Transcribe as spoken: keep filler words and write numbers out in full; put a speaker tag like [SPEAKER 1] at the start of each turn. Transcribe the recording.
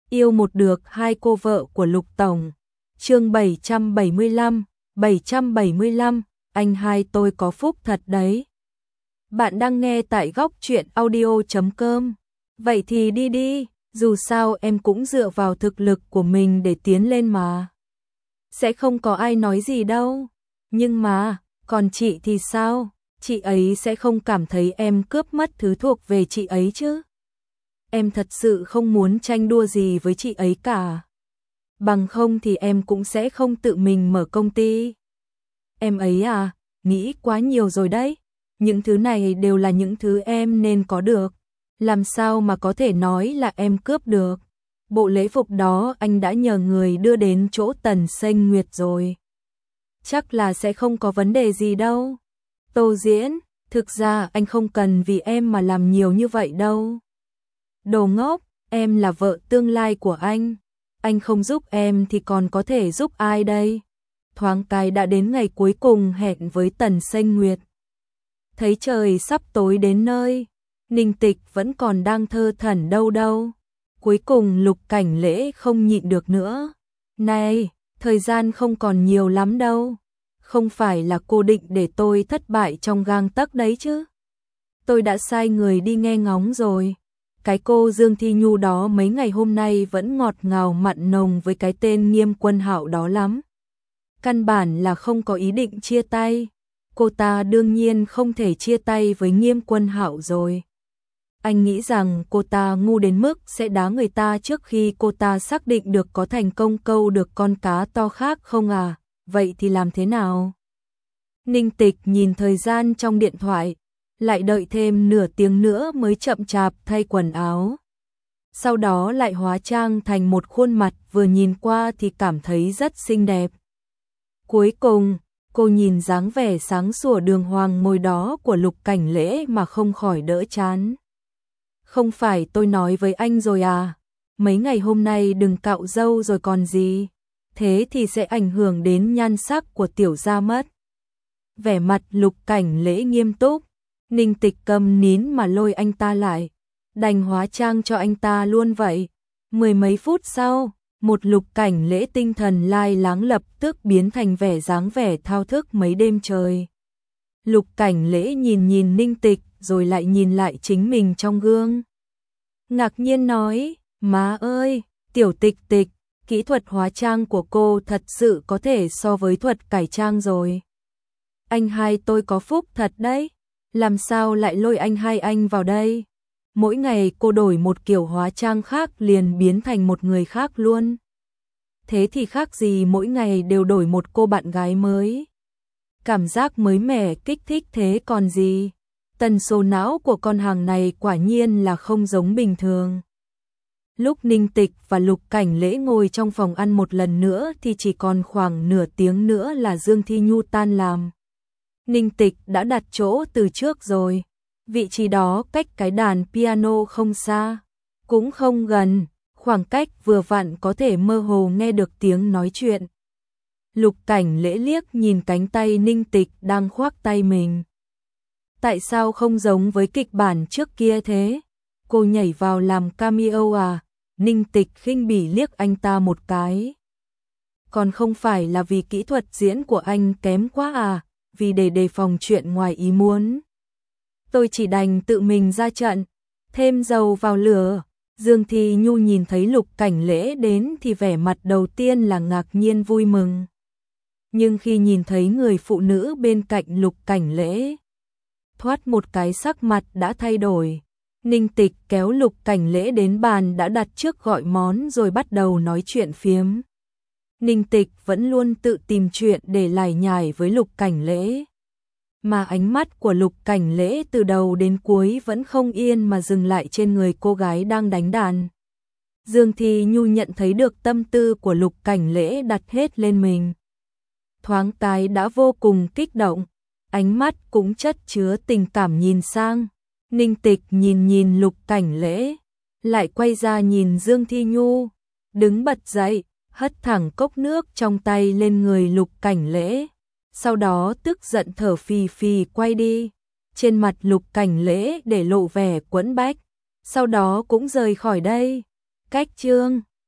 [SPEAKER 1] Yêu một được hai cô vợ của Lục Tổng. Chương bảy trăm bảy mươi lăm, bảy trăm bảy mươi lăm, anh hai tôi có phúc thật đấy. Bạn đang nghe tại góc truyện audio chấm com. Vậy thì đi đi, dù sao em cũng dựa vào thực lực của mình để tiến lên mà. Sẽ không có ai nói gì đâu. Nhưng mà, còn chị thì sao? Chị ấy sẽ không cảm thấy em cướp mất thứ thuộc về chị ấy chứ? Em thật sự không muốn tranh đua gì với chị ấy cả. Bằng không thì em cũng sẽ không tự mình mở công ty. Em ấy à, nghĩ quá nhiều rồi đấy. Những thứ này đều là những thứ em nên có được. Làm sao mà có thể nói là em cướp được. Bộ lễ phục đó anh đã nhờ người đưa đến chỗ Tần Sênh Nguyệt rồi. Chắc là sẽ không có vấn đề gì đâu. Tô Diễn, thực ra anh không cần vì em mà làm nhiều như vậy đâu. Đồ ngốc, em là vợ tương lai của anh. Anh không giúp em thì còn có thể giúp ai đây? Thoáng cái đã đến ngày cuối cùng hẹn với Tần Sênh Nguyệt. Thấy trời sắp tối đến nơi, Ninh Tịch vẫn còn đang thơ thẩn đâu đâu. Cuối cùng Lục Cảnh Lễ không nhịn được nữa. Này, thời gian không còn nhiều lắm đâu. Không phải là cô định để tôi thất bại trong gang tấc đấy chứ. Tôi đã sai người đi nghe ngóng rồi. Cái cô Dương Thi Nhu đó mấy ngày hôm nay vẫn ngọt ngào mặn nồng với cái tên Nghiêm Quân Hạo đó lắm. Căn bản là không có ý định chia tay. Cô ta đương nhiên không thể chia tay với Nghiêm Quân Hạo rồi. Anh nghĩ rằng cô ta ngu đến mức sẽ đá người ta trước khi cô ta xác định được có thành công câu được con cá to khác không à? Vậy thì làm thế nào? Ninh Tịch nhìn thời gian trong điện thoại, lại đợi thêm nửa tiếng nữa mới chậm chạp thay quần áo. Sau đó lại hóa trang thành một khuôn mặt vừa nhìn qua thì cảm thấy rất xinh đẹp. Cuối cùng, cô nhìn dáng vẻ sáng sủa đường hoàng ngồi đó của Lục Cảnh Lễ mà không khỏi đỡ chán. Không phải tôi nói với anh rồi à, mấy ngày hôm nay đừng cạo râu rồi còn gì, thế thì sẽ ảnh hưởng đến nhan sắc của tiểu gia mất. Vẻ mặt Lục Cảnh Lễ nghiêm túc, Ninh Tịch cầm nín mà lôi anh ta lại, đành hóa trang cho anh ta luôn vậy. Mười mấy phút sau, một Lục Cảnh Lễ tinh thần lai láng lập tức biến thành vẻ dáng vẻ thao thức mấy đêm trời. Lục Cảnh Lễ nhìn nhìn Ninh Tịch rồi lại nhìn lại chính mình trong gương. Ngạc nhiên nói, má ơi, tiểu Tịch Tịch, kỹ thuật hóa trang của cô thật sự có thể so với thuật cải trang rồi. Anh hai tôi có phúc thật đấy, làm sao lại lôi anh hai anh vào đây? Mỗi ngày cô đổi một kiểu hóa trang khác liền biến thành một người khác luôn. Thế thì khác gì mỗi ngày đều đổi một cô bạn gái mới. Cảm giác mới mẻ kích thích thế còn gì. Tần số não của con hàng này quả nhiên là không giống bình thường. Lúc Ninh Tịch và Lục Cảnh Lễ ngồi trong phòng ăn một lần nữa thì chỉ còn khoảng nửa tiếng nữa là Dương Thi Nhu tan làm. Ninh Tịch đã đặt chỗ từ trước rồi. Vị trí đó cách cái đàn piano không xa, cũng không gần, khoảng cách vừa vặn có thể mơ hồ nghe được tiếng nói chuyện. Lục Cảnh Lễ liếc nhìn cánh tay Ninh Tịch đang khoác tay mình. Tại sao không giống với kịch bản trước kia thế? Cô nhảy vào làm cameo à? Ninh Tịch khinh bỉ liếc anh ta một cái. Còn không phải là vì kỹ thuật diễn của anh kém quá à? Vì để đề phòng chuyện ngoài ý muốn. Tôi chỉ đành tự mình ra trận, thêm dầu vào lửa. Dương Thi Nhu nhìn thấy Lục Cảnh Lễ đến thì vẻ mặt đầu tiên là ngạc nhiên vui mừng. Nhưng khi nhìn thấy người phụ nữ bên cạnh Lục Cảnh Lễ, thoát một cái sắc mặt đã thay đổi. Ninh Tịch kéo Lục Cảnh Lễ đến bàn đã đặt trước gọi món rồi bắt đầu nói chuyện phiếm. Ninh Tịch vẫn luôn tự tìm chuyện để lải nhải với Lục Cảnh Lễ. Mà ánh mắt của Lục Cảnh Lễ từ đầu đến cuối vẫn không yên mà dừng lại trên người cô gái đang đánh đàn. Dương Thi Nhu nhận thấy được tâm tư của Lục Cảnh Lễ đặt hết lên mình. Thoáng cái đã vô cùng kích động, ánh mắt cũng chất chứa tình cảm nhìn sang. Ninh Tịch nhìn nhìn Lục Cảnh Lễ, lại quay ra nhìn Dương Thi Nhu, đứng bật dậy, hất thẳng cốc nước trong tay lên người Lục Cảnh Lễ. Sau đó tức giận thở phì phì quay đi. Trên mặt Lục Cảnh Lễ để lộ vẻ quẫn bách. Sau đó cũng rời khỏi đây. Cách chương